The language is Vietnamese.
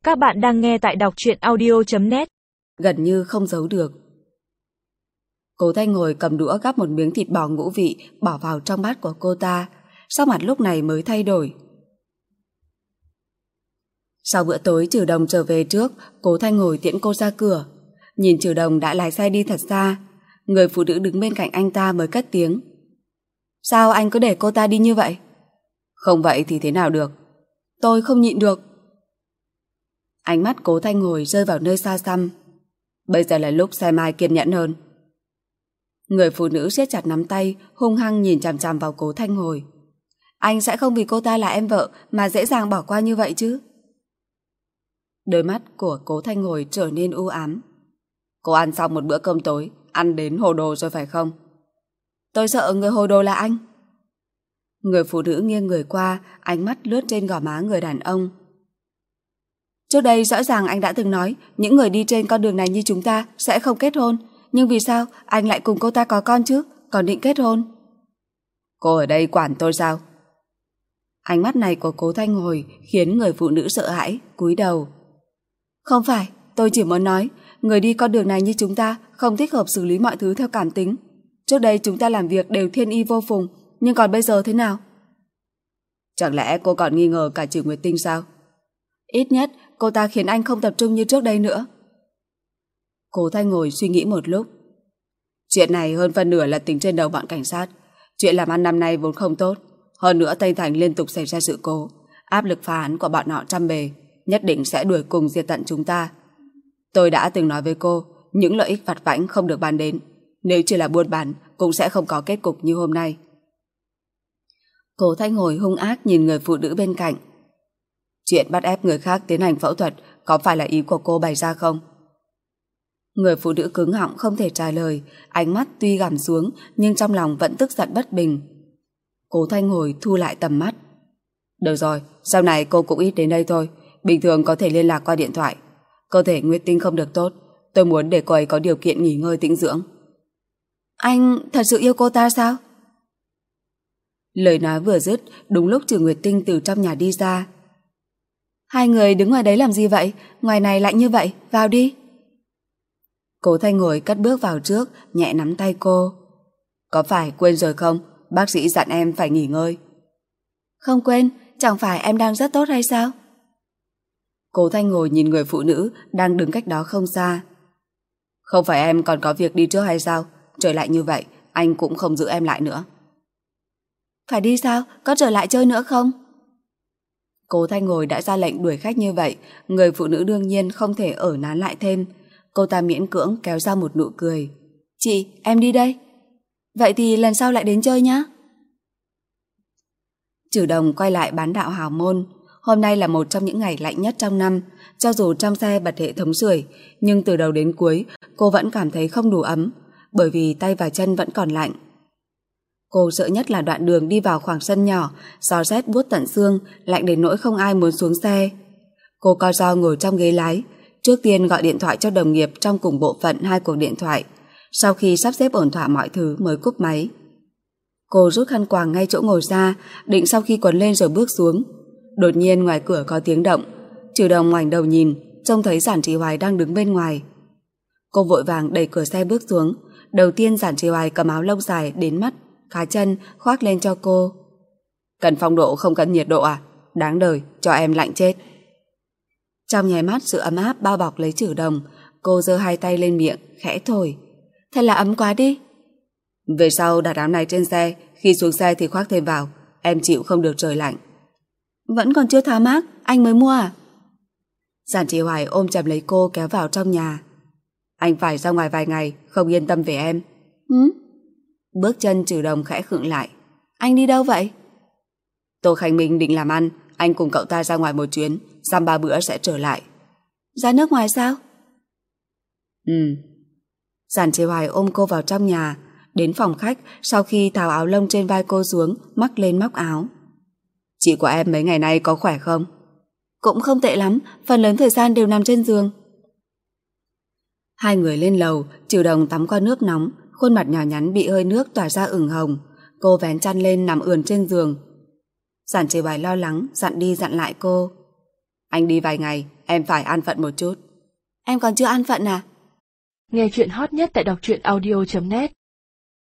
Các bạn đang nghe tại đọc truyện audio.net. Gần như không giấu được. Cố Thanh ngồi cầm đũa gắp một miếng thịt bò ngũ vị bỏ vào trong bát của cô ta. Sắc mặt lúc này mới thay đổi. Sau bữa tối Trừ Đồng trở về trước, Cố Thanh ngồi tiễn cô ra cửa. Nhìn Trừ Đồng đã lái xe đi thật xa, người phụ nữ đứng bên cạnh anh ta mới cất tiếng. Sao anh cứ để cô ta đi như vậy? Không vậy thì thế nào được? Tôi không nhịn được. Ánh mắt Cố Thanh ngồi rơi vào nơi xa xăm. Bây giờ là lúc xem ai kiên nhẫn hơn. Người phụ nữ siết chặt nắm tay, hung hăng nhìn chằm chằm vào Cố Thanh ngồi. Anh sẽ không vì cô ta là em vợ mà dễ dàng bỏ qua như vậy chứ? Đôi mắt của Cố Thanh ngồi trở nên u ám. Cô ăn xong một bữa cơm tối, ăn đến hồ đồ rồi phải không? Tôi sợ người hồ đồ là anh. Người phụ nữ nghiêng người qua, ánh mắt lướt trên gò má người đàn ông. Trước đây rõ ràng anh đã từng nói những người đi trên con đường này như chúng ta sẽ không kết hôn. Nhưng vì sao anh lại cùng cô ta có con chứ, còn định kết hôn? Cô ở đây quản tôi sao? Ánh mắt này của Cố Thanh ngồi khiến người phụ nữ sợ hãi, cúi đầu. Không phải, tôi chỉ muốn nói người đi con đường này như chúng ta không thích hợp xử lý mọi thứ theo cảm tính. Trước đây chúng ta làm việc đều thiên y vô phùng, nhưng còn bây giờ thế nào? Chẳng lẽ cô còn nghi ngờ cả Trừ Nguyệt Tinh sao? Ít nhất cô ta khiến anh không tập trung như trước đây nữa. Cố Thanh ngồi suy nghĩ một lúc. Chuyện này hơn phân nửa là tính trên đầu bọn cảnh sát. Chuyện làm ăn năm nay vốn không tốt. Hơn nữa Tây Thành liên tục xảy ra sự cố, áp lực phá án của bọn họ trăm bề, nhất định sẽ đuổi cùng diệt tận chúng ta. Tôi đã từng nói với cô, những lợi ích vặt vãnh không được bàn đến. Nếu chỉ là buôn bán cũng sẽ không có kết cục như hôm nay. Cố Thanh ngồi hung ác nhìn người phụ nữ bên cạnh. Chuyện bắt ép người khác tiến hành phẫu thuật có phải là ý của cô bày ra không? Người phụ nữ cứng họng không thể trả lời, ánh mắt tuy gằm xuống nhưng trong lòng vẫn tức giận bất bình. Cố Thanh ngồi thu lại tầm mắt. Được rồi, sau này cô cũng ít đến đây thôi, bình thường có thể liên lạc qua điện thoại. Cơ thể Nguyệt Tinh không được tốt, tôi muốn để cô ấy có điều kiện nghỉ ngơi tĩnh dưỡng. Anh thật sự yêu cô ta sao? Lời nói vừa dứt, đúng lúc Trừ Nguyệt Tinh từ trong nhà đi ra. Hai người đứng ngoài đấy làm gì vậy? Ngoài này lạnh như vậy, vào đi. Cố Thanh ngồi cất bước vào trước, nhẹ nắm tay cô. Có phải quên rồi không? Bác sĩ dặn em phải nghỉ ngơi. Không quên, chẳng phải em đang rất tốt hay sao? Cố Thanh ngồi nhìn người phụ nữ đang đứng cách đó không xa. Không phải em còn có việc đi trước hay sao? Trời lạnh như vậy, anh cũng không giữ em lại nữa. Phải đi sao? Có trở lại chơi nữa không? Cố Thanh ngồi đã ra lệnh đuổi khách như vậy, người phụ nữ đương nhiên không thể ở nán lại thêm. Cô ta miễn cưỡng kéo ra một nụ cười. Chị, em đi đây. Vậy thì lần sau lại đến chơi nhé. Trừ Đồng quay lại bán đạo hào môn. Hôm nay là một trong những ngày lạnh nhất trong năm. Cho dù trong xe bật hệ thống sưởi, nhưng từ đầu đến cuối cô vẫn cảm thấy không đủ ấm, bởi vì tay và chân vẫn còn lạnh. Cô sợ nhất là đoạn đường đi vào khoảng sân nhỏ, gió rét buốt tận xương, lạnh đến nỗi không ai muốn xuống xe. Cô co ro ngồi trong ghế lái, trước tiên gọi điện thoại cho đồng nghiệp trong cùng bộ phận 2 cuộc điện thoại. Sau khi sắp xếp ổn thỏa mọi thứ mới cúp máy. Cô rút khăn quàng ngay chỗ ngồi ra, định sau khi quấn lên rồi bước xuống. Đột nhiên ngoài cửa có tiếng động. Trừ Đồng ngoảnh đầu nhìn, trông thấy Giản Trì Hoài đang đứng bên ngoài. Cô vội vàng đẩy cửa xe bước xuống. Đầu tiên Giản Trì Hoài cầm áo lông dài đến mắt, khá chân khoác lên cho cô. Cần phong độ không cần nhiệt độ à? Đáng đời, cho em lạnh chết. Trong nháy mắt sự ấm áp bao bọc lấy Trừ Đồng, cô giơ hai tay lên miệng, khẽ thổi. Thật là ấm quá đi. Về sau đặt áo này trên xe, khi xuống xe thì khoác thêm vào, em chịu không được trời lạnh. Vẫn còn chưa tháo mát, anh mới mua à? Giản Trì Hoài ôm chầm lấy cô kéo vào trong nhà. Anh phải ra ngoài vài ngày, không yên tâm về em. Bước chân Trừ Đồng khẽ khựng lại. Anh đi đâu vậy? Tô Khánh Minh định làm ăn, anh cùng cậu ta ra ngoài một chuyến, dăm 3 bữa sẽ trở lại. Ra nước ngoài sao? Giản Trì Hoài ôm cô vào trong nhà, đến phòng khách, sau khi tháo áo lông trên vai cô xuống, mắc lên móc áo. Chị của em mấy ngày nay có khỏe không? Cũng không tệ lắm, phần lớn thời gian đều nằm trên giường. Hai người lên lầu, Trừ Đồng tắm qua nước nóng, khuôn mặt nhỏ nhắn bị hơi nước tỏa ra ửng hồng. Cô vén chăn lên nằm ườn trên giường. Giản Trì Hoài lo lắng, dặn đi dặn lại cô. Anh đi vài ngày, em phải an phận một chút. Em còn chưa an phận à? Nghe chuyện hot nhất tại đọc truyện audio.net